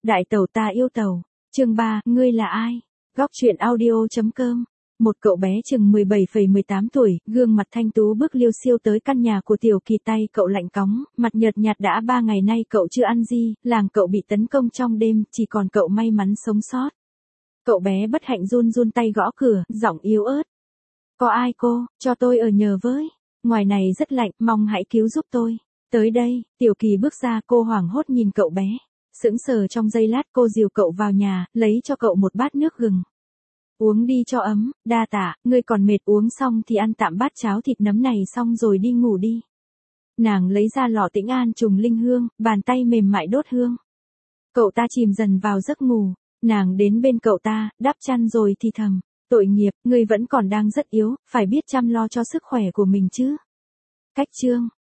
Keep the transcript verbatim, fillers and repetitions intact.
Đại tẩu ta yêu tẩu. Chương ba, ngươi là ai? Góc truyện audio.com. Một cậu bé chừng mười bảy phẩy mười tám tuổi, gương mặt thanh tú bước liêu xiêu tới căn nhà của Tiểu Kỳ, tay cậu lạnh cóng, mặt nhợt nhạt, đã ba ngày nay cậu chưa ăn gì, làng cậu bị tấn công trong đêm, chỉ còn cậu may mắn sống sót. Cậu bé bất hạnh run run tay gõ cửa, giọng yếu ớt. Có ai cô, cho tôi ở nhờ với. Ngoài này rất lạnh, mong hãy cứu giúp tôi. Tới đây, Tiểu Kỳ bước ra, cô hoảng hốt nhìn cậu bé. Sững sờ trong giây lát, cô dìu cậu vào nhà, lấy cho cậu một bát nước gừng. Uống đi cho ấm, đa tạ, ngươi còn mệt, uống xong thì ăn tạm bát cháo thịt nấm này xong rồi đi ngủ đi. Nàng lấy ra lọ Tĩnh An trùng linh hương, bàn tay mềm mại đốt hương. Cậu ta chìm dần vào giấc ngủ, nàng đến bên cậu ta, đắp chăn rồi thì thầm. Tội nghiệp, ngươi vẫn còn đang rất yếu, phải biết chăm lo cho sức khỏe của mình chứ. Cách chương,